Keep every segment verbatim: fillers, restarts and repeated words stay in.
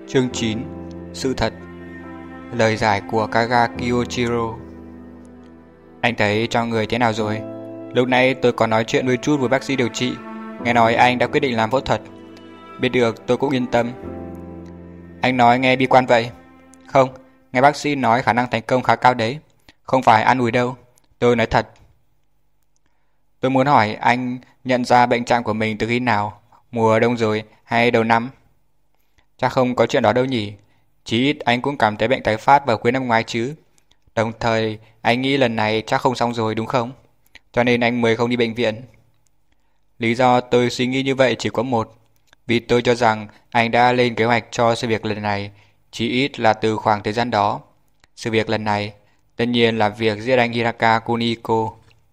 Chương chín. Sự thật. Lời giải của Kaga Kiyoshiro. Anh thấy trong người thế nào rồi? Lúc nãy tôi có nói chuyện đôi chút với bác sĩ điều trị. Nghe nói anh đã quyết định làm phẫu thuật. Biết được tôi cũng yên tâm. Anh nói nghe bi quan vậy. Không, nghe bác sĩ nói khả năng thành công khá cao đấy. Không phải an ủi đâu. Tôi nói thật. Tôi muốn hỏi anh nhận ra bệnh trạng của mình từ khi nào? Mùa đông rồi hay đầu năm? Chắc không có chuyện đó đâu nhỉ. Chí ít anh cũng cảm thấy bệnh tái phát vào cuối năm ngoái chứ. Đồng thời anh nghĩ lần này chắc không xong rồi đúng không? Cho nên anh mới không đi bệnh viện. Lý do tôi suy nghĩ như vậy chỉ có một. Vì tôi cho rằng anh đã lên kế hoạch cho sự việc lần này, chí ít là từ khoảng thời gian đó. Sự việc lần này tất nhiên là việc giết anh Hiraka Kuniko.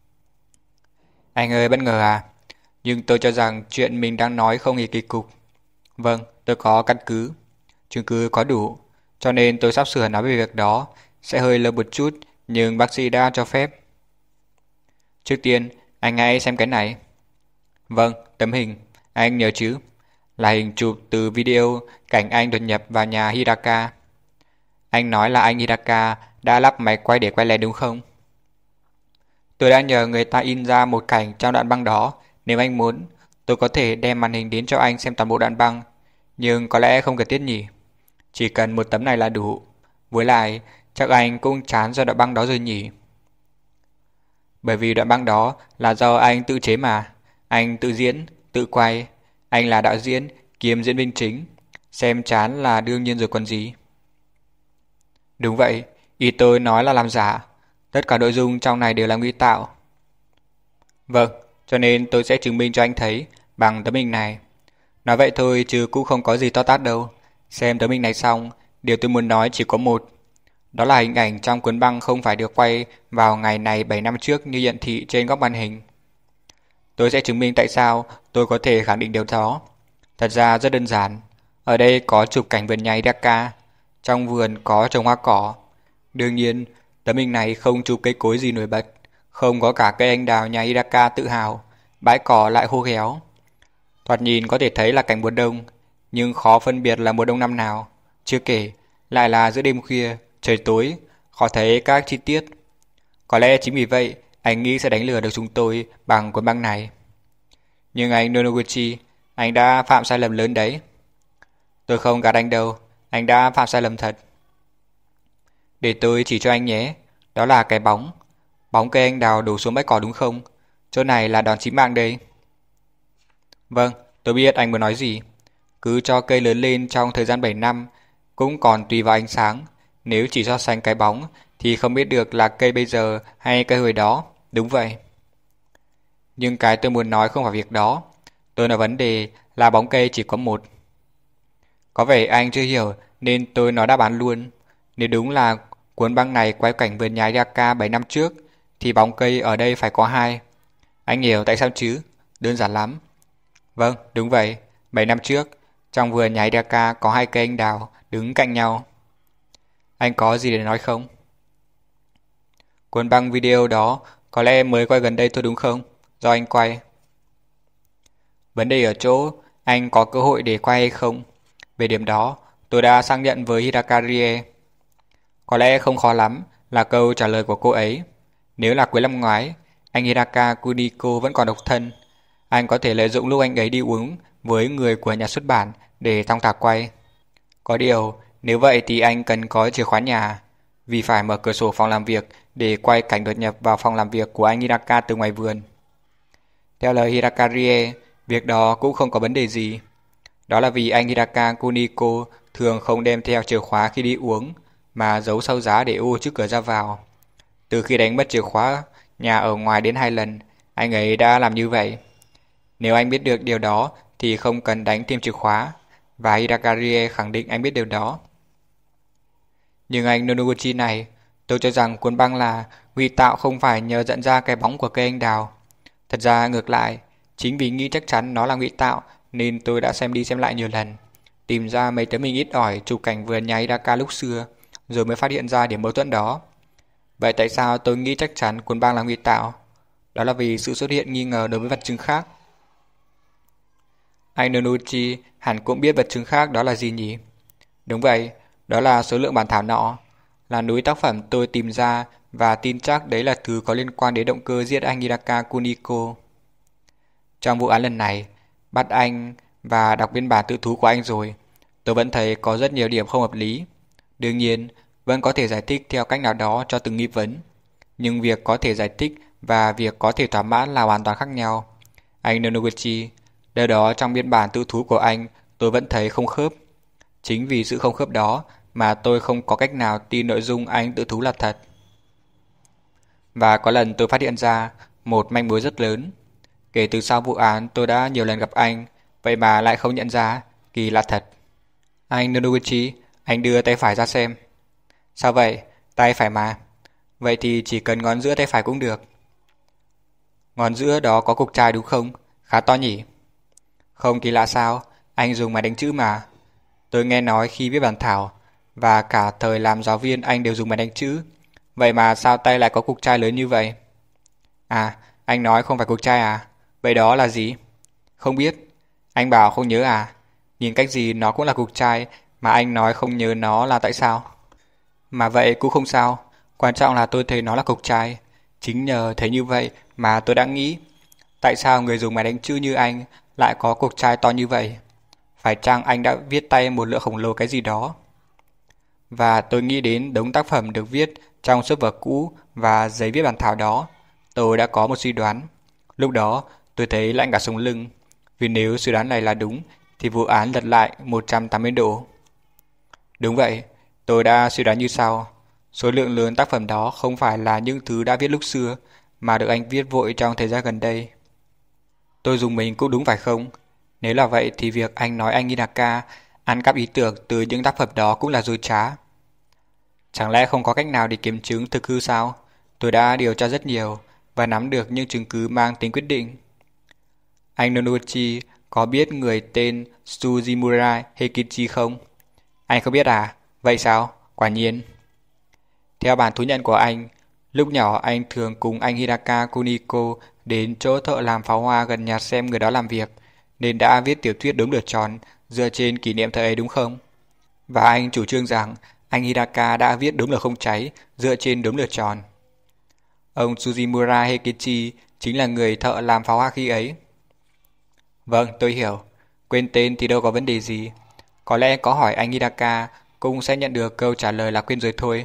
Anh ơi, bất ngờ à? Nhưng tôi cho rằng chuyện mình đang nói không hề kỳ cục. Vâng, tôi có căn cứ. Chứng cứ có đủ. Cho nên tôi sắp sửa nói về việc đó. Sẽ hơi lâu một chút, nhưng bác sĩ đã cho phép. Trước tiên, anh hãy xem cái này. Vâng, tấm hình. Anh nhớ chứ? Là hình chụp từ video cảnh anh đột nhập vào nhà Hiraka. Anh nói là anh Hiraka đã lắp máy quay để quay lén đúng không? Tôi đã nhờ người ta in ra một cảnh trong đoạn băng đó. Nếu anh muốn, tôi có thể đem màn hình đến cho anh xem toàn bộ đoạn băng. Nhưng có lẽ không cần thiết nhỉ. Chỉ cần một tấm này là đủ. Với lại, chắc anh cũng chán do đoạn băng đó rồi nhỉ. Bởi vì đoạn băng đó là do anh tự chế mà. Anh tự diễn, tự quay. Anh là đạo diễn, kiêm diễn viên chính. Xem chán là đương nhiên rồi còn gì. Đúng vậy, ý tôi nói là làm giả. Tất cả nội dung trong này đều là ngụy tạo. Vâng, cho nên tôi sẽ chứng minh cho anh thấy bằng tấm hình này. Nói vậy thôi chứ cũng không có gì to tát đâu. Xem tấm hình này xong, điều tôi muốn nói chỉ có một. Đó là hình ảnh trong cuốn băng không phải được quay vào ngày này bảy năm trước như hiển thị trên góc màn hình. Tôi sẽ chứng minh tại sao tôi có thể khẳng định điều đó. Thật ra rất đơn giản. Ở đây có chụp cảnh vườn nhà Hidaka. Trong vườn có trồng hoa cỏ. Đương nhiên, tấm hình này không chụp cây cối gì nổi bật. Không có cả cây anh đào nhà Hidaka tự hào. Bãi cỏ lại khô héo. Thoạt nhìn có thể thấy là cảnh mùa đông, nhưng khó phân biệt là mùa đông năm nào. Chưa kể, lại là giữa đêm khuya, trời tối, khó thấy các chi tiết. Có lẽ chính vì vậy, anh nghĩ sẽ đánh lừa được chúng tôi bằng cuốn băng này. Nhưng anh Nonoguchi, anh đã phạm sai lầm lớn đấy. Tôi không gạt anh đâu, anh đã phạm sai lầm thật. Để tôi chỉ cho anh nhé, đó là cái bóng. Bóng cây anh đào đổ xuống bãi cỏ đúng không? Chỗ này là đòn chí mạng đây. Vâng, tôi biết anh muốn nói gì. Cứ cho cây lớn lên trong thời gian bảy năm, cũng còn tùy vào ánh sáng. Nếu chỉ so sánh cái bóng, thì không biết được là cây bây giờ hay cây hồi đó. Đúng vậy. Nhưng cái tôi muốn nói không phải việc đó. Tôi nói vấn đề là bóng cây chỉ có một. Có vẻ anh chưa hiểu nên tôi nói đáp án luôn. Nếu đúng là cuốn băng này quay cảnh vườn nhà Yaka bảy năm trước, thì bóng cây ở đây phải có hai. Anh hiểu tại sao chứ? Đơn giản lắm. Vâng, đúng vậy. bảy năm trước, trong vườn nhà Hidaka có hai cây anh đào đứng cạnh nhau. Anh có gì để nói không? Cuốn băng video đó có lẽ mới quay gần đây thôi đúng không? Do anh quay. Vấn đề ở chỗ anh có cơ hội để quay hay không? Về điểm đó, tôi đã xác nhận với Hidaka Rie. Có lẽ không khó lắm là câu trả lời của cô ấy. Nếu là cuối năm ngoái, anh Hiraka Kuniko vẫn còn độc thân. Anh có thể lợi dụng lúc anh ấy đi uống với người của nhà xuất bản để thong thả quay. Có điều, nếu vậy thì anh cần có chìa khóa nhà, vì phải mở cửa sổ phòng làm việc để quay cảnh đột nhập vào phòng làm việc của anh Hiraka từ ngoài vườn. Theo lời Hiraka Rie, việc đó cũng không có vấn đề gì. Đó là vì anh Hiraka Kuniko thường không đem theo chìa khóa khi đi uống, mà giấu sau giá để ô trước cửa ra vào. Từ khi đánh mất chìa khóa nhà ở ngoài đến hai lần, anh ấy đã làm như vậy. Nếu anh biết được điều đó thì không cần đánh thêm chìa khóa, và Hidaka Rie khẳng định anh biết điều đó. Nhưng anh Nonoguchi này, tôi cho rằng cuốn băng là ngụy tạo không phải nhờ dẫn ra cái bóng của cây anh đào. Thật ra ngược lại, chính vì nghĩ chắc chắn nó là ngụy tạo nên tôi đã xem đi xem lại nhiều lần, tìm ra mấy tấm hình ít ỏi chụp cảnh vườn nhà Hidaka lúc xưa, rồi mới phát hiện ra điểm mâu thuẫn đó. Vậy tại sao tôi nghĩ chắc chắn cuốn băng là ngụy tạo? Đó là vì sự xuất hiện nghi ngờ đối với vật chứng khác. Anh Nonoguchi hẳn cũng biết vật chứng khác đó là gì nhỉ? Đúng vậy, đó là số lượng bản thảo nọ, là núi tác phẩm tôi tìm ra và tin chắc đấy là thứ có liên quan đến động cơ giết anh Hidaka Kuniko. Trong vụ án lần này, bắt anh và đọc biên bản tự thú của anh rồi, tôi vẫn thấy có rất nhiều điểm không hợp lý. Đương nhiên, vẫn có thể giải thích theo cách nào đó cho từng nghi vấn. Nhưng việc có thể giải thích và việc có thể thỏa mãn là hoàn toàn khác nhau. Anh Nonoguchi, điều đó trong biên bản tự thú của anh tôi vẫn thấy không khớp. Chính vì sự không khớp đó mà tôi không có cách nào tin nội dung anh tự thú là thật. Và có lần tôi phát hiện ra một manh mối rất lớn. Kể từ sau vụ án tôi đã nhiều lần gặp anh, vậy mà lại không nhận ra, kỳ lạ thật. Anh Nonoguchi, anh đưa tay phải ra xem. Sao vậy? Tay phải mà. Vậy thì chỉ cần ngón giữa tay phải cũng được. Ngón giữa đó có cục chai đúng không? Khá to nhỉ? Không kỳ lạ sao? Anh dùng máy đánh chữ mà. Tôi nghe nói khi viết bản thảo và cả thời làm giáo viên anh đều dùng máy đánh chữ. Vậy mà sao tay lại có cục chai lớn như vậy? À, anh nói không phải cục chai à? Vậy đó là gì? Không biết. Anh bảo không nhớ à? Nhìn cách gì nó cũng là cục chai mà anh nói không nhớ nó là tại sao? Mà vậy cũng không sao. Quan trọng là tôi thấy nó là cục chai. Chính nhờ thấy như vậy mà tôi đã nghĩ tại sao người dùng máy đánh chữ như anh lại có cục chai to như vậy? Phải chăng anh đã viết tay một lượng khổng lồ cái gì đó? Và tôi nghĩ đến đống tác phẩm được viết trong sách vở cũ và giấy viết bản thảo đó. Tôi đã có một suy đoán. Lúc đó tôi thấy lạnh cả sống lưng. Vì nếu suy đoán này là đúng thì vụ án lật lại một trăm tám mươi độ. Đúng vậy, tôi đã suy đoán như sau. Số lượng lớn tác phẩm đó không phải là những thứ đã viết lúc xưa mà được anh viết vội trong thời gian gần đây. Tôi dùng mình cũng đúng phải không? Nếu là vậy thì việc anh nói anh Hidaka ăn cắp ý tưởng từ những tác phẩm đó cũng là dối trá. Chẳng lẽ không có cách nào để kiểm chứng thực hư sao? Tôi đã điều tra rất nhiều và nắm được những chứng cứ mang tính quyết định. Anh Nonoguchi có biết người tên Suzimura Heikichi không? Anh không biết à? Vậy sao? Quả nhiên. Theo bản thú nhận của anh, lúc nhỏ anh thường cùng anh Hidaka Kuniko đến chỗ thợ làm pháo hoa gần nhà xem người đó làm việc, nên đã viết tiểu thuyết đốm lửa tròn dựa trên kỷ niệm thời ấy đúng không? Và anh chủ trương rằng anh Hidaka đã viết đốm lửa không cháy dựa trên đốm lửa tròn. Ông Suzimura Heikichi chính là người thợ làm pháo hoa khi ấy. Vâng, tôi hiểu. Quên tên thì đâu có vấn đề gì. Có lẽ có hỏi anh Hidaka cũng sẽ nhận được câu trả lời là quên rồi thôi.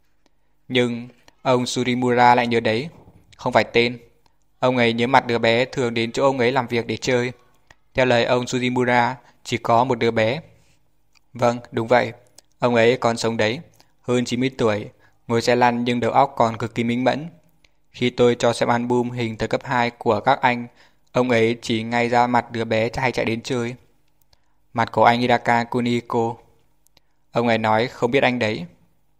Nhưng ông Surimura lại nhớ đấy. Không phải tên. Ông ấy nhớ mặt đứa bé thường đến chỗ ông ấy làm việc để chơi. Theo lời ông Suzimura, chỉ có một đứa bé. Vâng, đúng vậy. Ông ấy còn sống đấy. Hơn chín mươi tuổi, ngồi xe lăn nhưng đầu óc còn cực kỳ minh mẫn. Khi tôi cho xem album hình thời cấp hai của các anh, ông ấy chỉ ngay ra mặt đứa bé hay chạy đến chơi. Mặt của anh Hidaka Kuniko. Ông ấy nói không biết anh đấy.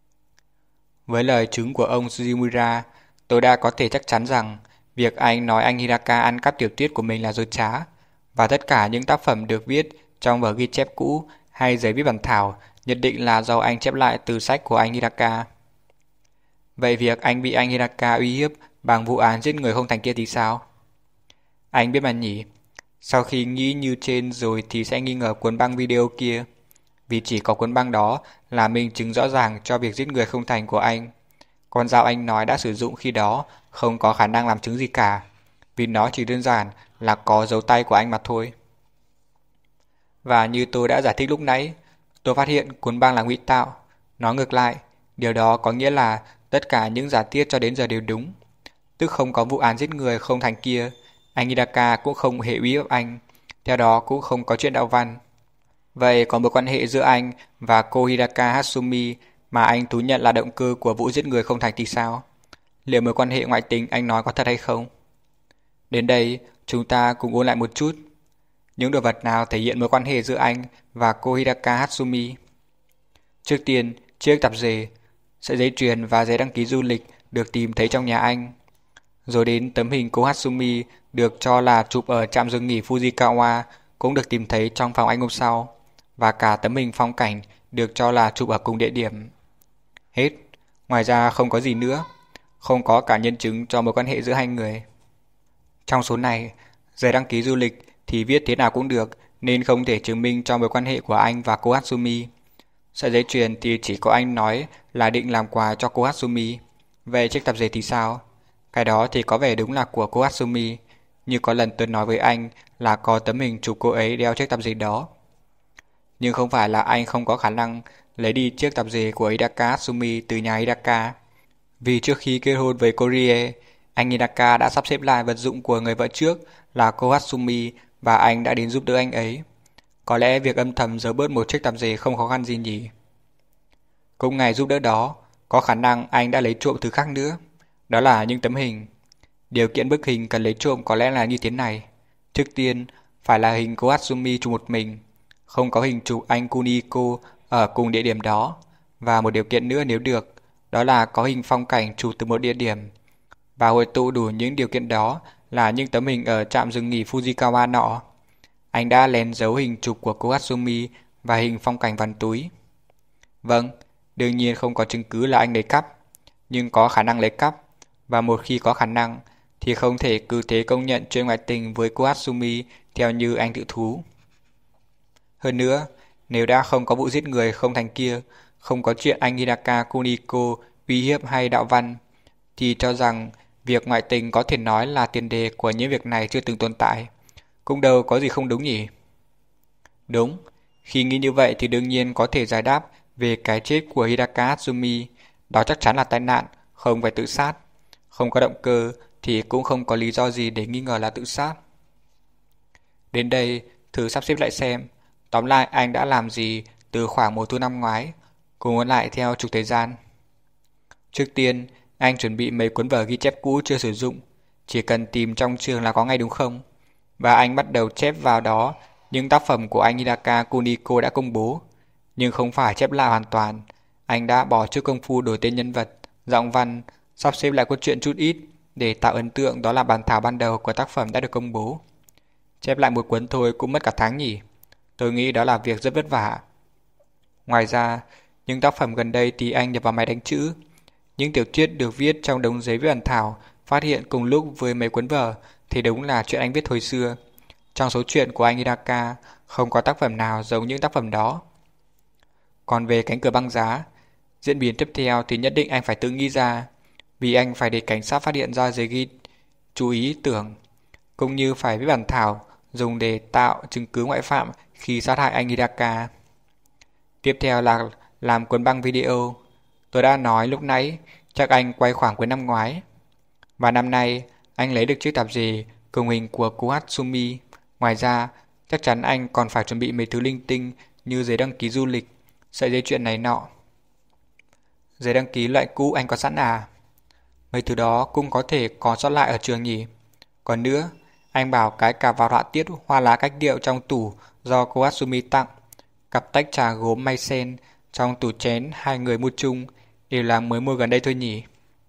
Với lời chứng của ông Suzimura, tôi đã có thể chắc chắn rằng việc anh nói anh Hidaka ăn cắp tiểu thuyết của mình là dối trá, và tất cả những tác phẩm được viết trong vở ghi chép cũ hay giấy viết bản thảo nhất định là do anh chép lại từ sách của anh Hidaka. Vậy việc anh bị anh Hidaka uy hiếp bằng vụ án giết người không thành kia thì sao? Anh biết mà nhỉ, sau khi nghĩ như trên rồi thì sẽ nghi ngờ cuốn băng video kia, vì chỉ có cuốn băng đó là minh chứng rõ ràng cho việc giết người không thành của anh. Con dao anh nói đã sử dụng khi đó không có khả năng làm chứng gì cả, vì nó chỉ đơn giản là có dấu tay của anh mà thôi. Và như tôi đã giải thích lúc nãy, tôi phát hiện cuốn băng là ngụy tạo. Nói ngược lại, điều đó có nghĩa là tất cả những giả thiết cho đến giờ đều đúng. Tức không có vụ án giết người không thành kia, anh Hidaka cũng không hề uy hiếp anh, theo đó cũng không có chuyện đạo văn. Vậy có mối quan hệ giữa anh và cô Hidaka Hatsumi mà anh thú nhận là động cơ của vụ giết người không thành thì sao? Liệu mối quan hệ ngoại tình anh nói có thật hay không? Đến đây, chúng ta cùng ôn lại một chút. Những đồ vật nào thể hiện mối quan hệ giữa anh và cô Hidaka Hatsumi? Trước tiên, chiếc tạp dề, sợi dây chuyền và giấy đăng ký du lịch được tìm thấy trong nhà anh. Rồi đến tấm hình cô Hatsumi được cho là chụp ở trạm dừng nghỉ Fujikawa cũng được tìm thấy trong phòng anh hôm sau. Và cả tấm hình phong cảnh được cho là chụp ở cùng địa điểm. Hết, ngoài ra không có gì nữa. Không có cả nhân chứng cho mối quan hệ giữa hai người. Trong số này, giấy đăng ký du lịch thì viết thế nào cũng được nên không thể chứng minh cho mối quan hệ của anh và cô Hatsumi. Sợi dây chuyền thì chỉ có anh nói là định làm quà cho cô Hatsumi. Về chiếc tạp dề thì sao? Cái đó thì có vẻ đúng là của cô Hatsumi. Như có lần tôi nói với anh là có tấm hình chụp cô ấy đeo chiếc tạp dề đó. Nhưng không phải là anh không có khả năng lấy đi chiếc tạp dề của Hidaka Hatsumi từ nhà Hidaka. Vì trước khi kết hôn với cô Rie, anh Hidaka đã sắp xếp lại vật dụng của người vợ trước là cô Hatsumi và anh đã đến giúp đỡ anh ấy. Có lẽ việc âm thầm giấu bớt một chiếc tạp dề không khó khăn gì nhỉ. Cũng ngày giúp đỡ đó, có khả năng anh đã lấy trộm thứ khác nữa. Đó là những tấm hình. Điều kiện bức hình cần lấy trộm có lẽ là như thế này. Trước tiên, phải là hình cô Hatsumi chụp một mình. Không có hình chụp anh Kuniko ở cùng địa điểm đó. Và một điều kiện nữa nếu được, đó là có hình phong cảnh chụp từ một địa điểm. Và hội tụ đủ những điều kiện đó là những tấm hình ở trạm dừng nghỉ Fujikawa nọ. Anh đã lén giấu hình chụp của cô Hatsumi và hình phong cảnh vào túi. Vâng, đương nhiên không có chứng cứ là anh lấy cắp, nhưng có khả năng lấy cắp. Và một khi có khả năng, thì không thể cứ thế công nhận chuyện ngoại tình với cô Hatsumi theo như anh tự thú. Hơn nữa, nếu đã không có vụ giết người không thành kia, không có chuyện anh Hidaka Kuniko uy hiếp hay đạo văn, thì cho rằng việc ngoại tình có thể nói là tiền đề của những việc này chưa từng tồn tại. Cũng đâu có gì không đúng nhỉ? Đúng, khi nghĩ như vậy thì đương nhiên có thể giải đáp về cái chết của Hidaka Hatsumi. Đó chắc chắn là tai nạn, không phải tự sát. Không có động cơ thì cũng không có lý do gì để nghi ngờ là tự sát. Đến đây, thử sắp xếp lại xem. Tóm lại anh đã làm gì từ khoảng mùa thu năm ngoái, cùng muốn lại theo trục thời gian. Trước tiên, anh chuẩn bị mấy cuốn vở ghi chép cũ chưa sử dụng, chỉ cần tìm trong trường là có ngay đúng không? Và anh bắt đầu chép vào đó những tác phẩm của anh Hidaka Kuniko đã công bố. Nhưng không phải chép lại hoàn toàn, anh đã bỏ chút công phu đổi tên nhân vật, giọng văn, sắp xếp lại cốt truyện chút ít để tạo ấn tượng đó là bản thảo ban đầu của tác phẩm đã được công bố. Chép lại một cuốn thôi cũng mất cả tháng nhỉ? Tôi nghĩ đó là việc rất vất vả. Ngoài ra, những tác phẩm gần đây thì anh nhập vào máy đánh chữ. Những tiểu thuyết được viết trong đống giấy viết bản thảo phát hiện cùng lúc với mấy cuốn vở thì đúng là chuyện anh viết hồi xưa. Trong số truyện của anh Hidaka không có tác phẩm nào giống những tác phẩm đó. Còn về cánh cửa băng giá, diễn biến tiếp theo thì nhất định anh phải tự nghĩ ra, vì anh phải để cảnh sát phát hiện ra giấy ghi chú ý tưởng, cũng như phải viết bản thảo dùng để tạo chứng cứ ngoại phạm khi sát hại anh Hidaka. Tiếp theo là làm cuốn băng video. Tôi đã nói lúc nãy chắc anh quay khoảng cuối năm ngoái. Và năm nay anh lấy được chiếc tạp dề cùng hình của cô Hatsumi. Ngoài ra chắc chắn anh còn phải chuẩn bị mấy thứ linh tinh như giấy đăng ký du lịch, sợi dây chuyền này nọ. Giấy đăng ký loại cũ anh có sẵn à? Mấy thứ đó cũng có thể có sót lại ở trường nhỉ? Còn nữa, anh bảo cái cặp vào họa tiết hoa lá cách điệu trong tủ do cô Hatsumi tặng, cặp tách trà gốm may sen trong tủ chén hai người mua chung đều là mới mua gần đây thôi nhỉ?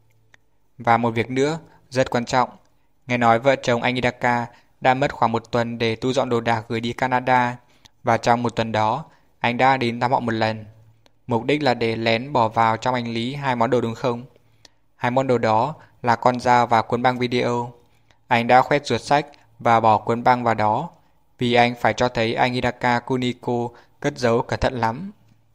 Và một việc nữa, rất quan trọng. Nghe nói vợ chồng anh Hidaka đã mất khoảng một tuần để tu dọn đồ đạc gửi đi Canada, và trong một tuần đó, anh đã đến thăm họ một lần. Mục đích là để lén bỏ vào trong hành lý hai món đồ đúng không? Hai món đồ đó là con dao và cuốn băng video. Anh đã khoét ruột sách và bỏ cuốn băng vào đó, vì anh phải cho thấy anh Hidaka Kuniko cất giấu cẩn thận lắm.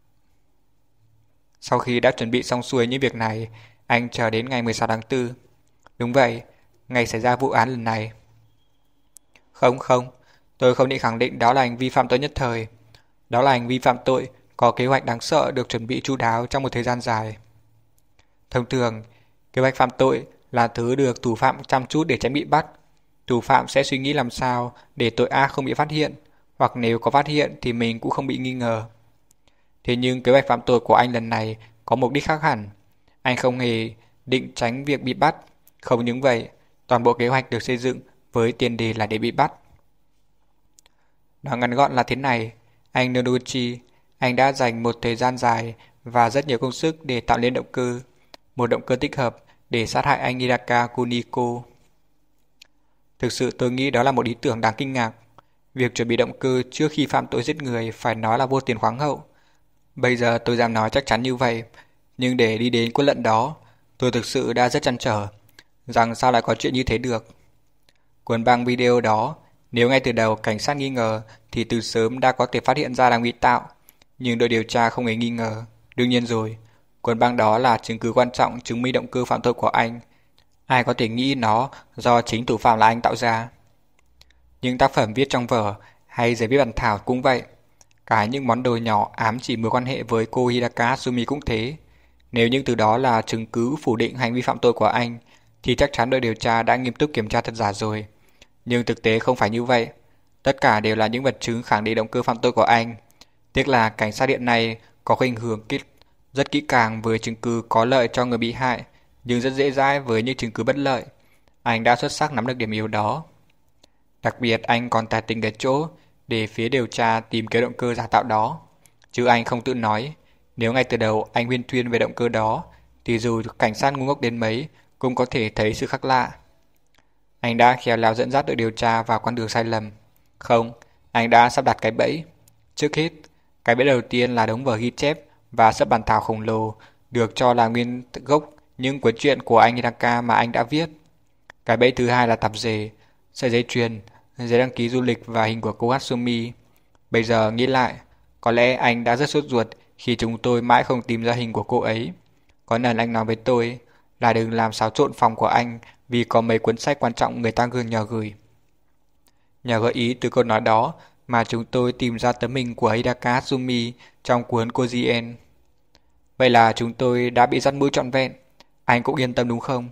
Sau khi đã chuẩn bị xong xuôi những việc này, anh chờ đến ngày mười sáu tháng tư. Đúng vậy, ngày xảy ra vụ án lần này. Không không, tôi không định khẳng định đó là hành vi phạm tội nhất thời. Đó là hành vi phạm tội có kế hoạch đáng sợ được chuẩn bị chu đáo trong một thời gian dài. Thông thường, kế hoạch phạm tội là thứ được thủ phạm chăm chút để tránh bị bắt. Thủ phạm sẽ suy nghĩ làm sao để tội ác không bị phát hiện, hoặc nếu có phát hiện thì mình cũng không bị nghi ngờ. Thế nhưng kế hoạch phạm tội của anh lần này có mục đích khác hẳn. Anh không hề định tránh việc bị bắt. Không những vậy, toàn bộ kế hoạch được xây dựng với tiền đề là để bị bắt. Nói ngắn gọn là thế này, anh Noguchi, anh đã dành một thời gian dài và rất nhiều công sức để tạo nên động cơ, một động cơ thích hợp để sát hại anh Hidaka Kuniko. Thực sự tôi nghĩ đó là một ý tưởng đáng kinh ngạc. Việc chuẩn bị động cơ trước khi phạm tội giết người phải nói là vô tiền khoáng hậu. Bây giờ tôi dám nói chắc chắn như vậy, nhưng để đi đến kết luận đó, tôi thực sự đã rất trăn trở, rằng sao lại có chuyện như thế được. Cuốn băng video đó, nếu ngay từ đầu cảnh sát nghi ngờ thì từ sớm đã có thể phát hiện ra là ngụy tạo, Nhưng đội điều tra không hề nghi ngờ. Đương nhiên rồi, cuốn băng đó là chứng cứ quan trọng chứng minh động cơ phạm tội của anh. Ai có thể nghĩ nó do chính thủ phạm là anh tạo ra. Những tác phẩm viết trong vở hay giấy viết bản thảo cũng vậy. Cả những món đồ nhỏ ám chỉ mối quan hệ với cô Hidaka Hatsumi cũng thế. Nếu những từ đó là chứng cứ phủ định hành vi phạm tội của anh, thì chắc chắn đội điều tra đã nghiêm túc kiểm tra thật giả rồi. Nhưng thực tế không phải như vậy. Tất cả đều là những vật chứng khẳng định động cơ phạm tội của anh. Tiếc là cảnh sát hiện nay có khuynh hướng rất kỹ càng với chứng cứ có lợi cho người bị hại, nhưng rất dễ dãi với những chứng cứ bất lợi. Anh đã xuất sắc nắm được điểm yếu đó. Đặc biệt anh còn tài tình ở chỗ để phía điều tra tìm kiếm động cơ giả tạo đó. Chứ anh không tự nói, nếu ngay từ đầu anh huyên thuyên về động cơ đó, thì dù cảnh sát ngu ngốc đến mấy cũng có thể thấy sự khác lạ. Anh đã khéo léo dẫn dắt đội điều tra vào con đường sai lầm. Không, anh đã sắp đặt cái bẫy. Trước hết, cái bẫy đầu tiên là đống vở ghi chép và sấp bản thảo khổng lồ được cho là nguyên gốc những cuốn truyện của anh Hidaka mà anh đã viết. Cái bẫy thứ hai là tạp dề, sợi dây chuyền, giấy đăng ký du lịch và hình của cô Hatsumi. Bây giờ nghĩ lại, có lẽ anh đã rất sốt ruột khi chúng tôi mãi không tìm ra hình của cô ấy. Có lần anh nói với tôi là đừng làm xáo trộn phòng của anh vì có mấy cuốn sách quan trọng người ta gửi nhờ gửi. Nhờ gợi ý từ câu nói đó mà chúng tôi tìm ra tấm hình của Hidaka Hatsumi trong cuốn Kojien. Vậy là chúng tôi đã bị dắt mũi trọn vẹn. Anh cũng yên tâm đúng không?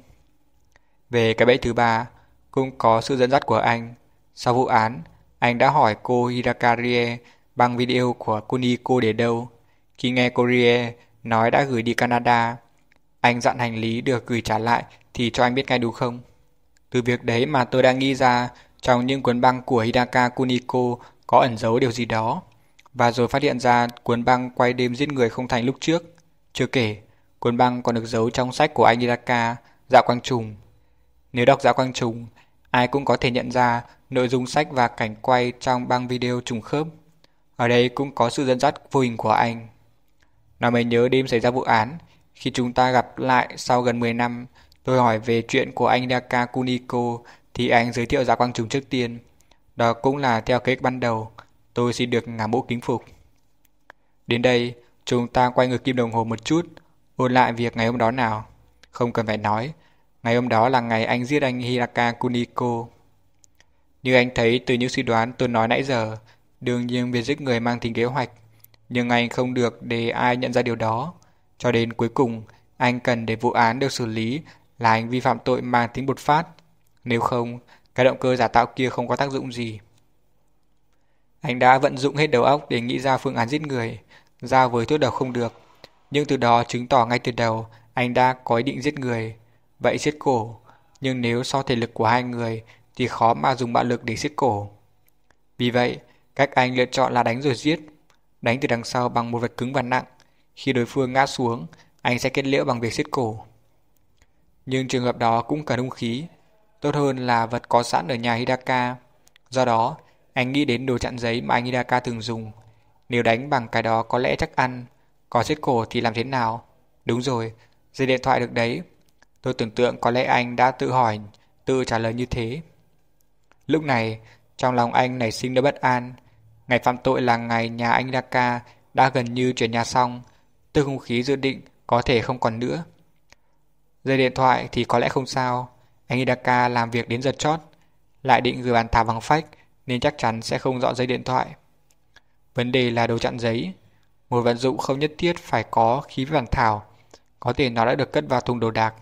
Về cái bẫy thứ ba, cũng có sự dẫn dắt của anh. Sau vụ án, anh đã hỏi cô Hidaka Rie bằng video của Kuniko để đâu. Khi nghe cô Rie nói đã gửi đi Canada, anh dặn hành lý được gửi trả lại thì cho anh biết ngay đúng không? Từ việc đấy mà tôi đã nghĩ ra trong những cuốn băng của Hidaka Kuniko có ẩn giấu điều gì đó. Và rồi phát hiện ra cuốn băng quay đêm giết người không thành lúc trước. Chưa kể, cuốn băng còn được giấu trong sách của anh Hidaka, Dạ Quang Trùng. Nếu đọc Dạ Quang Trùng, ai cũng có thể nhận ra nội dung sách và cảnh quay trong băng video trùng khớp. Ở đây cũng có sự dẫn dắt vô hình của anh. Nói mới nhớ đêm xảy ra vụ án, khi chúng ta gặp lại sau gần mười năm, tôi hỏi về chuyện của anh Hidaka Kuniko thì anh giới thiệu Dạ Quang Trùng trước tiên. Đó cũng là theo kế hoạch ban đầu, tôi xin được ngả mũ kính phục. Đến đây, chúng ta quay ngược kim đồng hồ một chút, ôn lại việc ngày hôm đó nào. Không cần phải nói, ngày hôm đó là ngày anh giết anh Hidaka Kuniko. Như anh thấy từ những suy đoán tôi nói nãy giờ, đương nhiên việc giết người mang tính kế hoạch, nhưng anh không được để ai nhận ra điều đó. Cho đến cuối cùng, anh cần để vụ án được xử lý là hành vi phạm tội mang tính bột phát. Nếu không, cái động cơ giả tạo kia không có tác dụng gì. Anh đã vận dụng hết đầu óc để nghĩ ra phương án giết người, giao với thuốc độc không được. Nhưng từ đó chứng tỏ ngay từ đầu anh đã có ý định giết người. Vậy siết cổ, nhưng nếu so thể lực của hai người thì khó mà dùng bạo lực để siết cổ. Vì vậy, cách anh lựa chọn là đánh rồi giết. Đánh từ đằng sau bằng một vật cứng và nặng. Khi đối phương ngã xuống, anh sẽ kết liễu bằng việc siết cổ. Nhưng trường hợp đó cũng cần hung khí. Tốt hơn là vật có sẵn ở nhà Hidaka. Do đó, anh nghĩ đến đồ chặn giấy mà anh Hidaka thường dùng. Nếu đánh bằng cái đó có lẽ chắc ăn. Có siết cổ thì làm thế nào? Đúng rồi, dây điện thoại được đấy. Tôi tưởng tượng có lẽ anh đã tự hỏi, tự trả lời như thế. Lúc này, trong lòng anh nảy sinh nỗi bất an. Ngày phạm tội là ngày nhà anh Hidaka đã gần như chuyển nhà xong, tức hung khí dự định có thể không còn nữa. Dây điện thoại thì có lẽ không sao. Anh Hidaka làm việc đến giờ chót, lại định gửi bản thảo bằng fax nên chắc chắn sẽ không dọn dây điện thoại. Vấn đề là đồ chặn giấy. Một vật dụng không nhất thiết phải có khí với bản thảo, có thể nó đã được cất vào thùng đồ đạc.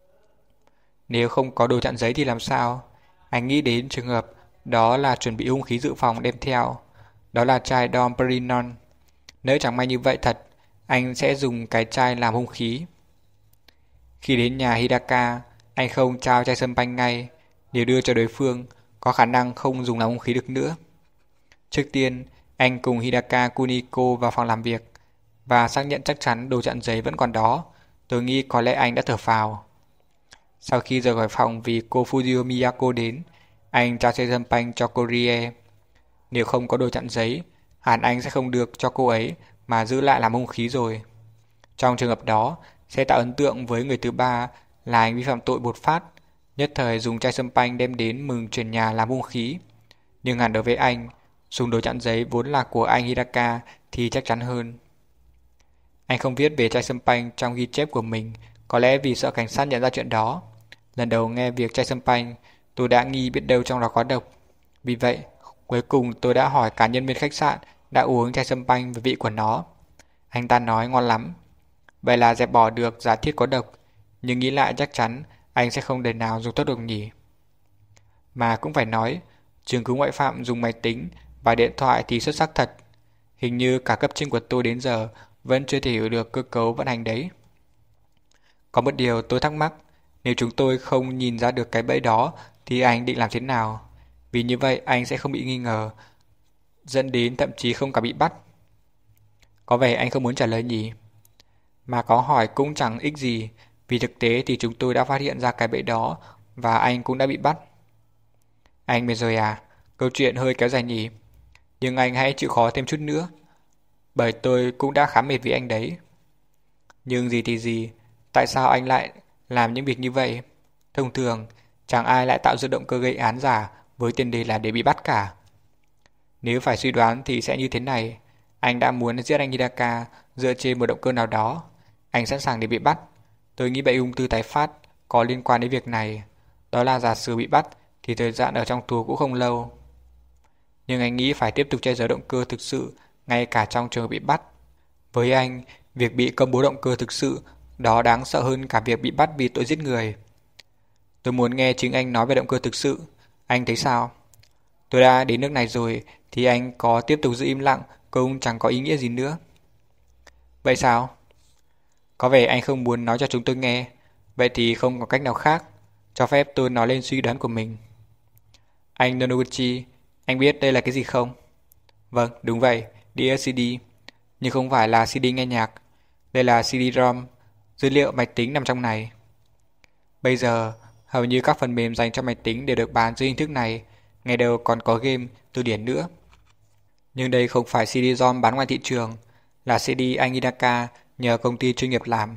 Nếu không có đồ chặn giấy thì làm sao? Anh nghĩ đến trường hợp đó là chuẩn bị hung khí dự phòng đem theo. Đó là chai Dom Perignon. Nếu chẳng may như vậy thật, anh sẽ dùng cái chai làm hung khí. Khi đến nhà Hidaka, anh không trao chai sâm panh ngay. Nếu đưa cho đối phương, có khả năng không dùng làm hung khí được nữa. Trước tiên, anh cùng Hidaka Kuniko vào phòng làm việc và xác nhận chắc chắn đồ chặn giấy vẫn còn đó. Tôi nghĩ có lẽ anh đã thở phào. Sau khi rời khỏi phòng vì cô Fujio Miyako đến, anh trao chai sâm panh cho cô Rie. Nếu không có đồ chặn giấy, hẳn anh sẽ không được cho cô ấy mà giữ lại làm hung khí rồi. Trong trường hợp đó, sẽ tạo ấn tượng với người thứ ba là hành vi phạm tội bột phát, nhất thời dùng chai sâm panh đem đến mừng chuyển nhà làm hung khí. Nhưng hẳn đối với anh, dùng đồ chặn giấy vốn là của anh Hidaka thì chắc chắn hơn. Anh không viết về chai sâm panh trong ghi chép của mình, có lẽ vì sợ cảnh sát nhận ra chuyện đó. Lần đầu nghe việc chai sâm panh, tôi đã nghi biết đâu trong đó có độc. Vì vậy, cuối cùng tôi đã hỏi cả nhân viên khách sạn đã uống chai sâm panh về vị của nó. Anh ta nói ngon lắm. Vậy là dẹp bỏ được giả thiết có độc, nhưng nghĩ lại chắc chắn anh sẽ không đời nào dùng thuốc độc nhỉ. Mà cũng phải nói, chứng cứ ngoại phạm dùng máy tính và điện thoại thì xuất sắc thật. Hình như cả cấp trên của tôi đến giờ vẫn chưa thể hiểu được cơ cấu vận hành đấy. Có một điều tôi thắc mắc, nếu chúng tôi không nhìn ra được cái bẫy đó thì anh định làm thế nào? Vì như vậy anh sẽ không bị nghi ngờ, dẫn đến thậm chí không cả bị bắt. Có vẻ anh không muốn trả lời nhỉ? Mà có hỏi cũng chẳng ích gì, vì thực tế thì chúng tôi đã phát hiện ra cái bẫy đó và anh cũng đã bị bắt. Anh mệt rồi à? Câu chuyện hơi kéo dài nhỉ? Nhưng anh hãy chịu khó thêm chút nữa, bởi tôi cũng đã khá mệt vì anh đấy. Nhưng gì thì gì, tại sao anh lại làm những việc như vậy? Thông thường, chẳng ai lại tạo ra động cơ gây án giả với tiền đề là để bị bắt cả. Nếu phải suy đoán thì sẽ như thế này. Anh đã muốn giết anh Hidaka dựa trên một động cơ nào đó. Anh sẵn sàng để bị bắt. Tôi nghĩ bệnh ung thư tái phát có liên quan đến việc này. Đó là giả sử bị bắt thì thời gian ở trong tù cũng không lâu. Nhưng anh nghĩ phải tiếp tục che giấu động cơ thực sự ngay cả trong trường hợp bị bắt. Với anh, việc bị công bố động cơ thực sự đó đáng sợ hơn cả việc bị bắt vì tội giết người. Tôi muốn nghe chính anh nói về động cơ thực sự. Anh thấy sao? Tôi đã đến nước này rồi thì anh có tiếp tục giữ im lặng cũng chẳng có ý nghĩa gì nữa. Vậy sao? Có vẻ anh không muốn nói cho chúng tôi nghe. Vậy thì không có cách nào khác. Cho phép tôi nói lên suy đoán của mình. Anh Nonoguchi, anh biết đây là cái gì không? Vâng, đúng vậy, đĩa xê đê. Nhưng không phải là xê đê nghe nhạc. Đây là xê đê-ROM, dữ liệu máy tính nằm trong này. Bây giờ, hầu như các phần mềm dành cho máy tính đều được bán dưới hình thức này, ngày đầu còn có game, từ điển nữa. Nhưng đây không phải xê đê-ROM bán ngoài thị trường, là xê đê anh Hidaka nhờ công ty chuyên nghiệp làm.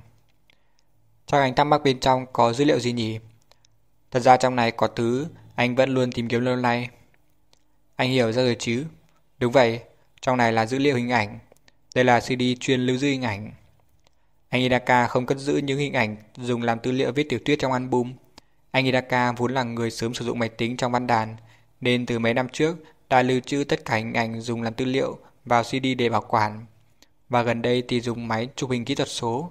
Chắc anh thắc mắc bên trong có dữ liệu gì nhỉ? Thật ra trong này có thứ anh vẫn luôn tìm kiếm lâu nay. Anh hiểu ra rồi chứ? Đúng vậy, trong này là dữ liệu hình ảnh. Đây là xê đê chuyên lưu giữ hình ảnh. Anh Hidaka không cất giữ những hình ảnh dùng làm tư liệu viết tiểu thuyết trong album. Anh Hidaka vốn là người sớm sử dụng máy tính trong văn đàn, nên từ mấy năm trước đã lưu trữ tất cả hình ảnh dùng làm tư liệu vào xê đê để bảo quản. Và gần đây thì dùng máy chụp hình kỹ thuật số.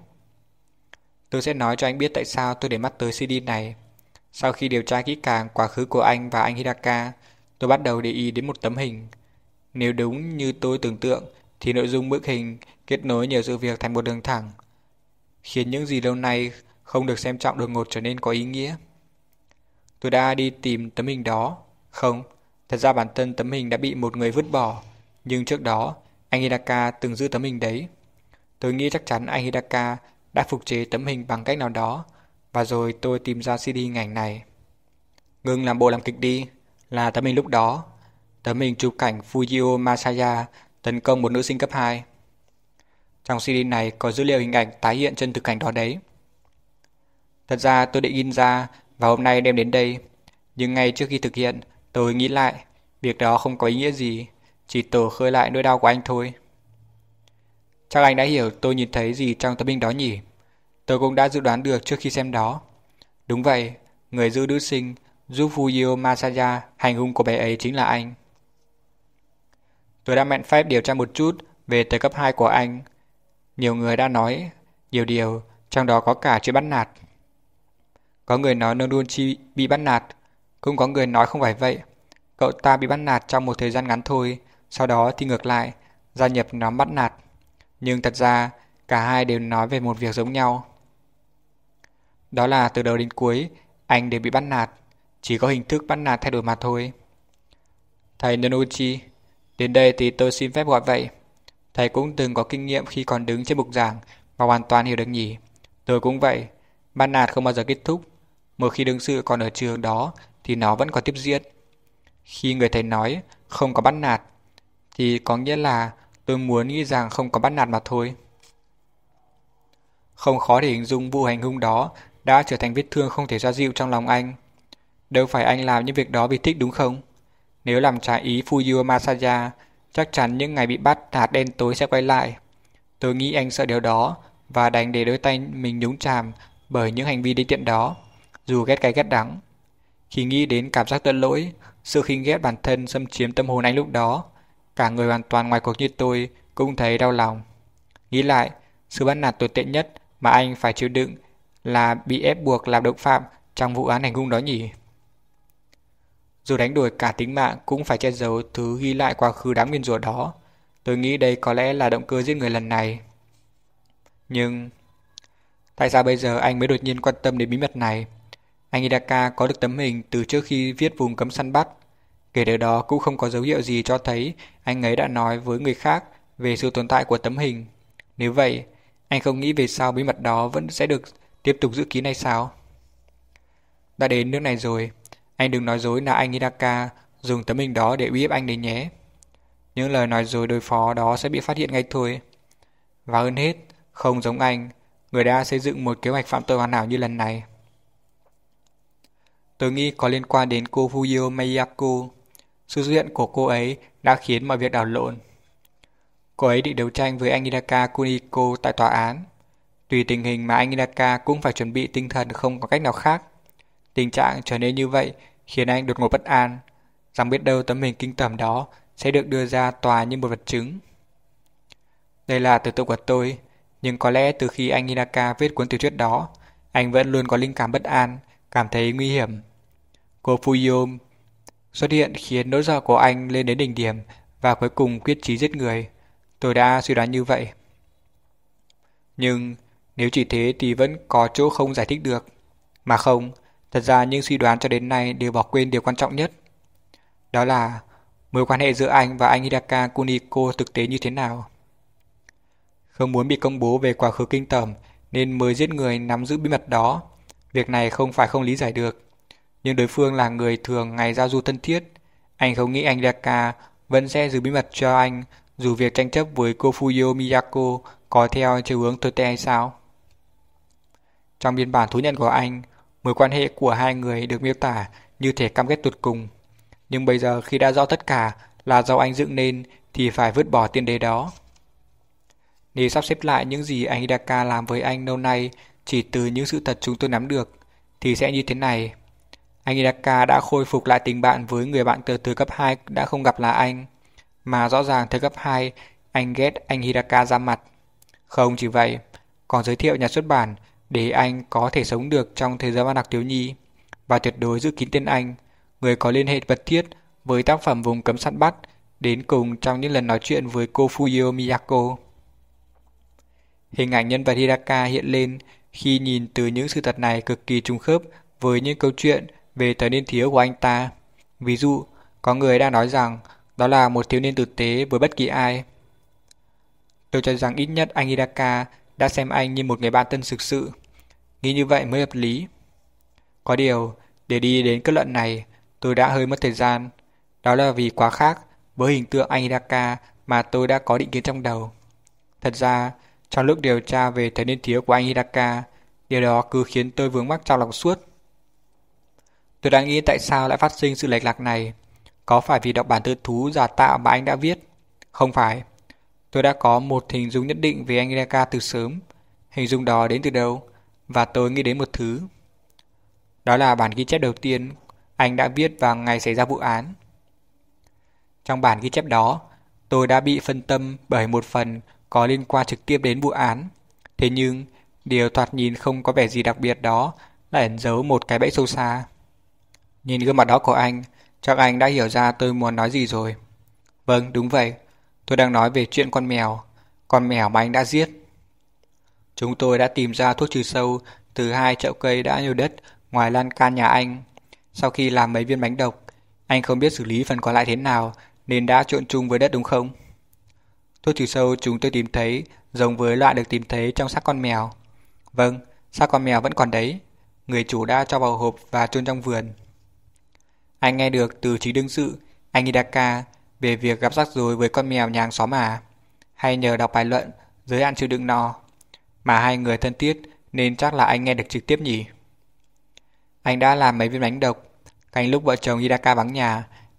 Tôi sẽ nói cho anh biết tại sao tôi để mắt tới xê đê này. Sau khi điều tra kỹ càng quá khứ của anh và anh Hidaka, tôi bắt đầu để ý đến một tấm hình. Nếu đúng như tôi tưởng tượng, thì nội dung bức hình kết nối nhiều sự việc thành một đường thẳng, khiến những gì lâu nay không được xem trọng đột ngột trở nên có ý nghĩa. Tôi đã đi tìm tấm hình đó. Không, thật ra bản thân tấm hình đã bị một người vứt bỏ, nhưng trước đó, anh Hidaka từng giữ tấm hình đấy. Tôi nghĩ chắc chắn anh Hidaka đã phục chế tấm hình bằng cách nào đó, và rồi tôi tìm ra xê đê hình ảnh này. Ngừng làm bộ làm kịch đi, là tấm hình lúc đó. Tấm hình chụp cảnh Fujio Masaya tấn công một nữ sinh cấp hai. Trong xê đê này có dữ liệu hình ảnh tái hiện chân thực cảnh đó đấy. Thật ra tôi định in ra và hôm nay đem đến đây, nhưng ngay trước khi thực hiện, tôi nghĩ lại, việc đó không có ý nghĩa gì, chỉ tổ khơi lại nỗi đau của anh thôi. Chắc anh đã hiểu tôi nhìn thấy gì trong tấm hình đó nhỉ? Tôi cũng đã dự đoán được trước khi xem đó. Đúng vậy, người giữ nữ sinh giúp Fujio Masaya hành hung của bé ấy chính là anh. Tôi đã mạn phép điều tra một chút về thời cấp hai của anh. Nhiều người đã nói nhiều điều, trong đó có cả chuyện bắt nạt. Có người nói Nonoguchi bị bắt nạt, cũng có người nói không phải vậy. Cậu ta bị bắt nạt trong một thời gian ngắn thôi, sau đó thì ngược lại, gia nhập nhóm bắt nạt. Nhưng thật ra, cả hai đều nói về một việc giống nhau. Đó là từ đầu đến cuối, anh đều bị bắt nạt, chỉ có hình thức bắt nạt thay đổi mà thôi. Thầy Nonoguchi, đến đây thì tôi xin phép gọi vậy. Thầy cũng từng có kinh nghiệm khi còn đứng trên bục giảng và hoàn toàn hiểu được nhỉ. Tôi cũng vậy, bắt nạt không bao giờ kết thúc. Một khi đương sự còn ở trường đó thì nó vẫn còn tiếp diễn. Khi người thầy nói không có bắt nạt thì có nghĩa là tôi muốn nghĩ rằng không có bắt nạt mà thôi. Không khó để hình dung vụ hành hung đó đã trở thành vết thương không thể xoa dịu trong lòng anh. Đâu phải anh làm những việc đó vì thích đúng không? Nếu làm trái ý Fuyuo Masaya, chắc chắn những ngày bị bắt hạt đen tối sẽ quay lại. Tôi nghĩ anh sợ điều đó và đành để đôi tay mình nhúng chàm bởi những hành vi đê tiện đó, dù ghét cay ghét đắng. Khi nghĩ đến cảm giác tội lỗi, sự khinh ghét bản thân xâm chiếm tâm hồn anh lúc đó, cả người hoàn toàn ngoài cuộc như tôi cũng thấy đau lòng. Nghĩ lại, sự bắt nạt tồi tệ nhất mà anh phải chịu đựng là bị ép buộc làm động phạm trong vụ án hành hung đó nhỉ. Dù đánh đổi cả tính mạng cũng phải che giấu thứ ghi lại quá khứ đáng nguyền rủa đó. Tôi nghĩ đây có lẽ là động cơ giết người lần này. Nhưng tại sao bây giờ anh mới đột nhiên quan tâm đến bí mật này? Anh Hidaka có được tấm hình từ trước khi viết vùng cấm săn bắt. Kể từ đó cũng không có dấu hiệu gì cho thấy anh ấy đã nói với người khác về sự tồn tại của tấm hình. Nếu vậy, anh không nghĩ về sao bí mật đó vẫn sẽ được tiếp tục giữ kín hay sao? Đã đến nước này rồi, anh đừng nói dối là anh Hidaka dùng tấm hình đó để uy hiếp anh đấy nhé. Những lời nói dối đối phó đó sẽ bị phát hiện ngay thôi. Và hơn hết, không giống anh, người đã xây dựng một kế hoạch phạm tội hoàn hảo như lần này. Tôi nghĩ có liên quan đến cô Fuyuo Miyako. Sự xuất hiện của cô ấy đã khiến mọi việc đảo lộn. Cô ấy định đấu tranh với anh Hidaka Kuniko tại tòa án. Tùy tình hình mà anh Hidaka cũng phải chuẩn bị tinh thần không có cách nào khác. Tình trạng trở nên như vậy khiến anh đột ngột bất an, rằng biết đâu tấm hình kinh tởm đó sẽ được đưa ra tòa như một vật chứng. Đây là tưởng tượng của tôi, nhưng có lẽ từ khi anh Hidaka viết cuốn tiểu thuyết đó, anh vẫn luôn có linh cảm bất an, cảm thấy nguy hiểm. Cô Fuyuo xuất hiện khiến nỗi sợ của anh lên đến đỉnh điểm và cuối cùng quyết chí giết người. Tôi đã suy đoán như vậy. Nhưng nếu chỉ thế thì vẫn có chỗ không giải thích được. Mà không, thật ra những suy đoán cho đến nay đều bỏ quên điều quan trọng nhất. Đó là mối quan hệ giữa anh và anh Hidaka Kuniko thực tế như thế nào. Không muốn bị công bố về quá khứ kinh tởm nên mới giết người nắm giữ bí mật đó. Việc này không phải không lý giải được. Nhưng đối phương là người thường ngày giao du thân thiết. Anh không nghĩ anh Hidaka vẫn sẽ giữ bí mật cho anh dù việc tranh chấp với cô Fuyuo Miyako có theo chiều hướng tồi tệ hay sao. Trong biên bản thú nhận của anh, mối quan hệ của hai người được miêu tả như thể căm ghét tột cùng. Nhưng bây giờ khi đã rõ tất cả là do anh dựng nên thì phải vứt bỏ tiền đề đó. Nếu sắp xếp lại những gì anh Hidaka làm với anh lâu nay chỉ từ những sự thật chúng tôi nắm được, thì sẽ như thế này. Anh Hidaka đã khôi phục lại tình bạn với người bạn từ từ cấp hai đã không gặp là anh. Mà rõ ràng thời cấp hai, anh ghét anh Hidaka ra mặt. Không chỉ vậy, còn giới thiệu nhà xuất bản để anh có thể sống được trong thế giới văn học thiếu nhi, và tuyệt đối giữ kín tên anh, người có liên hệ mật thiết với tác phẩm vùng cấm săn bắt, đến cùng trong những lần nói chuyện với cô Fuyuo Miyako. Hình ảnh nhân vật Hidaka hiện lên khi nhìn từ những sự thật này cực kỳ trùng khớp với những câu chuyện về thời niên thiếu của anh ta. Ví dụ, có người đã nói rằng đó là một thiếu niên tử tế với bất kỳ ai. Tôi cho rằng ít nhất anh Hidaka đã xem anh như một người bạn thân thực sự. Nghĩ như vậy mới hợp lý. Có điều, để đi đến kết luận này, tôi đã hơi mất thời gian. Đó là vì quá khác với hình tượng anh Hidaka mà tôi đã có định kiến trong đầu. Thật ra, trong lúc điều tra về thời niên thiếu của anh Hidaka, điều đó cứ khiến tôi vướng mắc trong lòng suốt. Tôi đang nghĩ tại sao lại phát sinh sự lệch lạc này. Có phải vì đọc bản tự thú giả tạo mà anh đã viết? Không phải. Tôi đã có một hình dung nhất định về anh Hidaka từ sớm. Hình dung đó đến từ đâu? Và tôi nghĩ đến một thứ. Đó là bản ghi chép đầu tiên anh đã viết vào ngày xảy ra vụ án. Trong bản ghi chép đó, tôi đã bị phân tâm bởi một phần có liên quan trực tiếp đến vụ án. Thế nhưng, điều thoạt nhìn không có vẻ gì đặc biệt đó lại ẩn giấu một cái bẫy sâu xa. Nhìn gương mặt đó của anh, chắc anh đã hiểu ra tôi muốn nói gì rồi. Vâng, đúng vậy. Tôi đang nói về chuyện con mèo. Con mèo mà anh đã giết. Chúng tôi đã tìm ra thuốc trừ sâu từ hai chậu cây đã nhô đất ngoài lan can nhà anh. Sau khi làm mấy viên bánh độc, anh không biết xử lý phần còn lại thế nào nên đã trộn chung với đất đúng không? Thuốc trừ sâu chúng tôi tìm thấy giống với loại được tìm thấy trong xác con mèo. Vâng, xác con mèo vẫn còn đấy. Người chủ đã cho vào hộp và chôn trong vườn. Anh nghe được từ chính đương sự, anh Hidaka, về việc gặp rắc rối với con mèo nhà hàng xóm à? Hay nhờ đọc bài luận, giới hạn chịu đựng no? Mà hai người thân thiết nên chắc là anh nghe được trực tiếp nhỉ? Anh đã làm mấy viên bánh độc. Cạnh lúc vợ chồng Hidaka vắng nhà,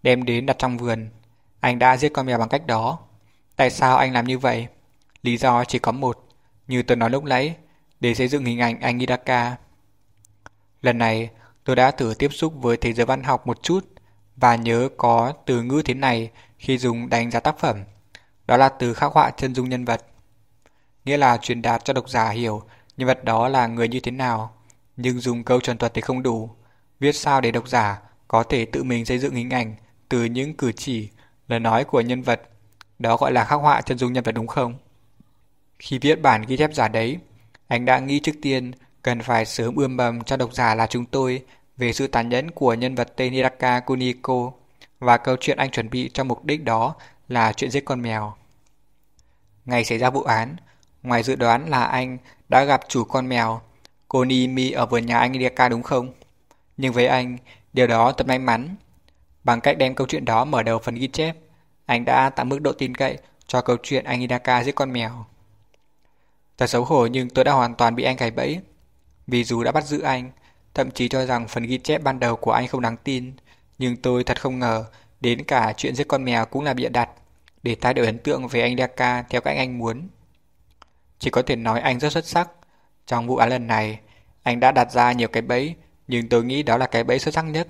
đem đến đặt trong vườn. Anh đã giết con mèo bằng cách đó. Tại sao anh làm như vậy? Lý do chỉ có một, như tôi nói lúc nãy, để xây dựng hình ảnh anh Hidaka. Lần này, tôi đã thử tiếp xúc với thế giới văn học một chút và nhớ có từ ngữ thế này khi dùng đánh giá tác phẩm. Đó là từ khắc họa chân dung nhân vật. Nghĩa là truyền đạt cho độc giả hiểu nhân vật đó là người như thế nào, nhưng dùng câu trần thuật thì không đủ. Viết sao để độc giả có thể tự mình xây dựng hình ảnh từ những cử chỉ, lời nói của nhân vật. Đó gọi là khắc họa chân dung nhân vật đúng không? Khi viết bản ghi chép giả đấy, anh đã nghĩ trước tiên cần phải sớm ươm mầm cho độc giả là chúng tôi về sự tàn nhẫn của nhân vật tên Hidaka Kuniko, và câu chuyện anh chuẩn bị cho mục đích đó là chuyện giết con mèo. Ngày xảy ra vụ án, ngoài dự đoán là anh đã gặp chủ con mèo Konimi ở vườn nhà anh Hidaka đúng không? Nhưng với anh, điều đó thật may mắn. Bằng cách đem câu chuyện đó mở đầu phần ghi chép, anh đã tạo mức độ tin cậy cho câu chuyện anh Hidaka giết con mèo. Thật xấu hổ nhưng tôi đã hoàn toàn bị anh gài bẫy. Vì dù đã bắt giữ anh, thậm chí cho rằng phần ghi chép ban đầu của anh không đáng tin, nhưng tôi thật không ngờ đến cả chuyện giết con mèo cũng là bịa đặt, để thay đổi ấn tượng về anh Hidaka theo cách anh muốn. Chỉ có thể nói anh rất xuất sắc. Trong vụ án lần này, anh đã đặt ra nhiều cái bẫy, nhưng tôi nghĩ đó là cái bẫy xuất sắc nhất.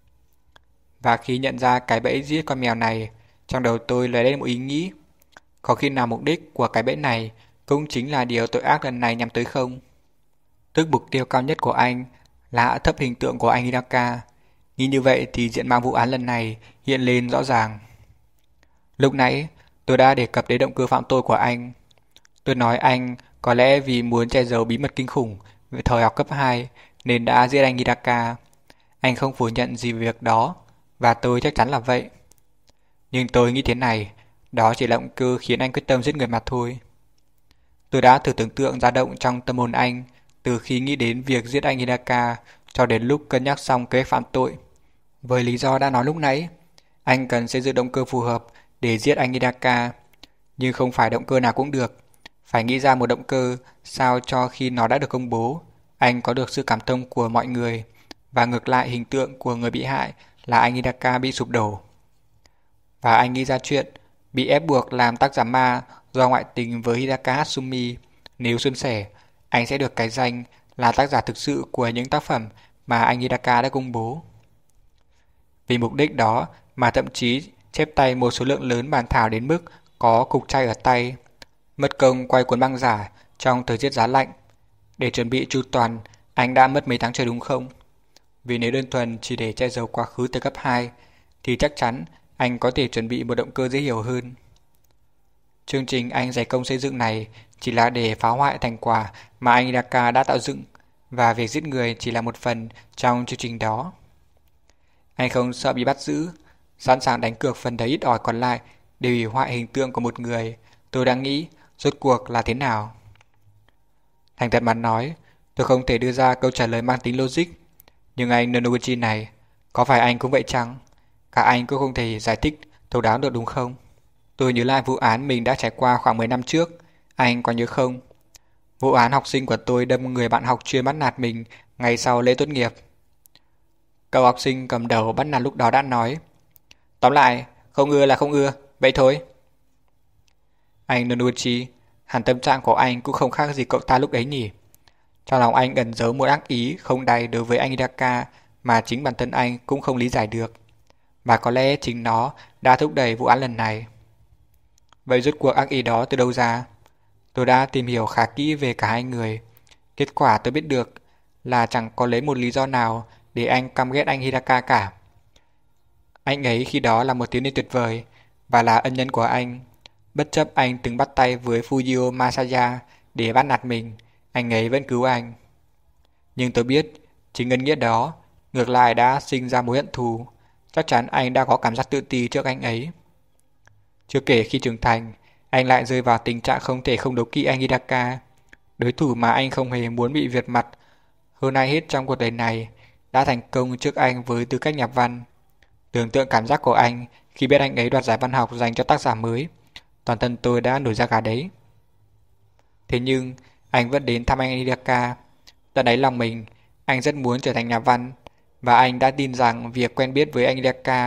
Và khi nhận ra cái bẫy giết con mèo này, trong đầu tôi lóe lên một ý nghĩ. Có khi nào mục đích của cái bẫy này cũng chính là điều tội ác lần này nhắm tới không? Tức mục tiêu cao nhất của anh là hạ thấp hình tượng của anh Hidaka. Nghĩ như vậy thì diện mạo vụ án lần này hiện lên rõ ràng. Lúc nãy, tôi đã đề cập đến động cơ phạm tội của anh. Tôi nói anh có lẽ vì muốn che giấu bí mật kinh khủng về thời học cấp hai nên đã giết anh Hidaka. Anh không phủ nhận gì về việc đó, và tôi chắc chắn là vậy. Nhưng tôi nghĩ thế này, đó chỉ là động cơ khiến anh quyết tâm giết người mà thôi. Tôi đã thử tưởng tượng dao động trong tâm hồn anh từ khi nghĩ đến việc giết anh Hidaka cho đến lúc cân nhắc xong kế hoạch phạm tội. Với lý do đã nói lúc nãy, anh cần xây dựng động cơ phù hợp để giết anh Hidaka. Nhưng không phải động cơ nào cũng được. Phải nghĩ ra một động cơ sao cho khi nó đã được công bố, anh có được sự cảm thông của mọi người, và ngược lại hình tượng của người bị hại là anh Hidaka bị sụp đổ. Và anh nghĩ ra chuyện bị ép buộc làm tác giả ma do ngoại tình với Hidaka Hatsumi. Nếu suôn sẻ, anh sẽ được cái danh là tác giả thực sự của những tác phẩm mà anh Hidaka đã công bố. Vì mục đích đó mà thậm chí chép tay một số lượng lớn bản thảo đến mức có cục chay ở tay, mất công quay cuốn băng giả trong thời tiết giá lạnh. Để chuẩn bị chu toàn, anh đã mất mấy tháng trời đúng không? Vì nếu đơn thuần chỉ để che giấu quá khứ từ cấp hai, thì chắc chắn anh có thể chuẩn bị một động cơ dễ hiểu hơn. Chương trình anh dày công xây dựng này chỉ là để phá hoại thành quả mà anh Hidaka đã tạo dựng, và việc giết người chỉ là một phần trong chương trình đó. Anh không sợ bị bắt giữ, sẵn sàng đánh cược phần đấy ít ỏi còn lại để hủy hoại hình tượng của một người. Tôi đang nghĩ rốt cuộc là thế nào. Thành thật mà nói, tôi không thể đưa ra câu trả lời mang tính logic. Nhưng anh Nonoguchi này, có phải anh cũng vậy chăng? Cả anh cũng không thể giải thích thấu đáo được đúng không? Tôi nhớ lại vụ án mình đã trải qua khoảng mười năm trước. Anh có nhớ không? Vụ án học sinh của tôi đâm người bạn học chuyên bắt nạt mình ngày sau lễ tốt nghiệp. Cậu học sinh cầm đầu bắt nạt lúc đó đã nói: tóm lại, không ưa là không ưa, vậy thôi. Anh Nonoguchi, hẳn tâm trạng của anh cũng không khác gì cậu ta lúc ấy nhỉ? Trong lòng anh ẩn giấu một ác ý không đày đối với anh Hidaka mà chính bản thân anh cũng không lý giải được. Và có lẽ chính nó đã thúc đẩy vụ án lần này. Vậy rốt cuộc ác ý đó từ đâu ra? Tôi đã tìm hiểu khá kỹ về cả hai người. Kết quả tôi biết được là chẳng có lấy một lý do nào để anh căm ghét anh Hidaka cả. Anh ấy khi đó là một thiếu niên tuyệt vời và là ân nhân của anh. Bất chấp anh từng bắt tay với Fujio Masaya để bắt nạt mình, anh ấy vẫn cứu anh. Nhưng tôi biết chính ân nghĩa đó ngược lại đã sinh ra mối hận thù. Chắc chắn anh đã có cảm giác tự ti trước anh ấy. Chưa kể khi trưởng thành, anh lại rơi vào tình trạng không thể không đấu kỵ anh Hidaka, đối thủ mà anh không hề muốn bị vượt mặt hơn ai hết trong cuộc đời này, đã thành công trước anh với tư cách nhà văn. Tưởng tượng cảm giác của anh khi biết anh ấy đoạt giải văn học dành cho tác giả mới, toàn thân tôi đã nổi da gà đấy. Thế nhưng anh vẫn đến thăm anh Hidaka. Tận đáy lòng mình, anh rất muốn trở thành nhà văn, và anh đã tin rằng việc quen biết với anh Hidaka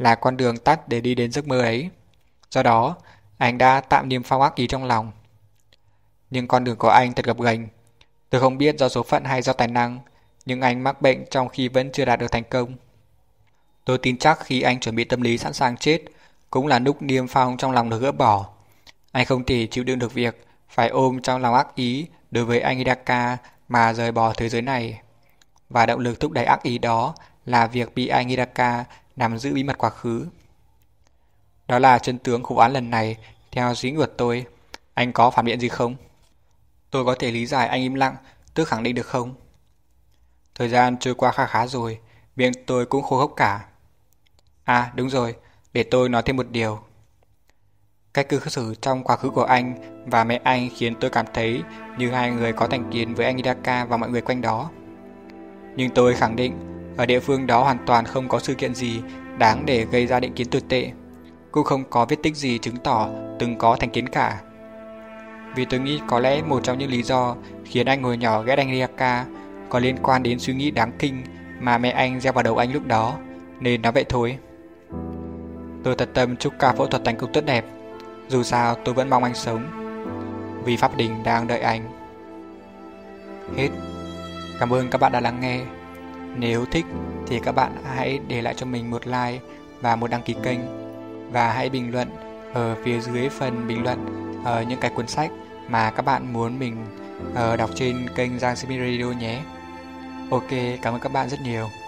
là con đường tắt để đi đến giấc mơ ấy. Do đó, anh đã tạm niêm phong ác ý trong lòng. Nhưng con đường của anh thật gập ghềnh. Tôi không biết do số phận hay do tài năng, nhưng anh mắc bệnh trong khi vẫn chưa đạt được thành công. Tôi tin chắc khi anh chuẩn bị tâm lý sẵn sàng chết, cũng là lúc niêm phong trong lòng được gỡ bỏ. Anh không thể chịu đựng được việc phải ôm trong lòng ác ý đối với anh Hidaka mà rời bỏ thế giới này. Và động lực thúc đẩy ác ý đó là việc bị anh Hidaka nắm giữ bí mật quá khứ. Đó là chân tướng của vụ án lần này, theo suy nghĩ của tôi. Anh có phản biện gì không? Tôi có thể lý giải anh im lặng, tức khẳng định được không? Thời gian trôi qua khá khá rồi, miệng tôi cũng khô hốc cả. À đúng rồi, để tôi nói thêm một điều. Cách cư xử trong quá khứ của anh và mẹ anh khiến tôi cảm thấy như hai người có thành kiến với anh Hidaka và mọi người quanh đó. Nhưng tôi khẳng định, ở địa phương đó hoàn toàn không có sự kiện gì đáng để gây ra định kiến tồi tệ. Cũng không có vết tích gì chứng tỏ từng có thành kiến cả. Vì tôi nghĩ có lẽ một trong những lý do khiến anh hồi nhỏ ghét anh Hidaka có liên quan đến suy nghĩ đáng kinh mà mẹ anh gieo vào đầu anh lúc đó, nên nói vậy thôi. Tôi thật tâm chúc ca phẫu thuật thành công tốt đẹp. Dù sao tôi vẫn mong anh sống, vì pháp đình đang đợi anh. Hết. Cảm ơn các bạn đã lắng nghe. Nếu thích thì các bạn hãy để lại cho mình một like và một đăng ký kênh. Và hãy bình luận ở phía dưới phần bình luận ở những cái cuốn sách mà các bạn muốn mình uh, đọc trên kênh Giang Smith Radio nhé. Ok, cảm ơn các bạn rất nhiều.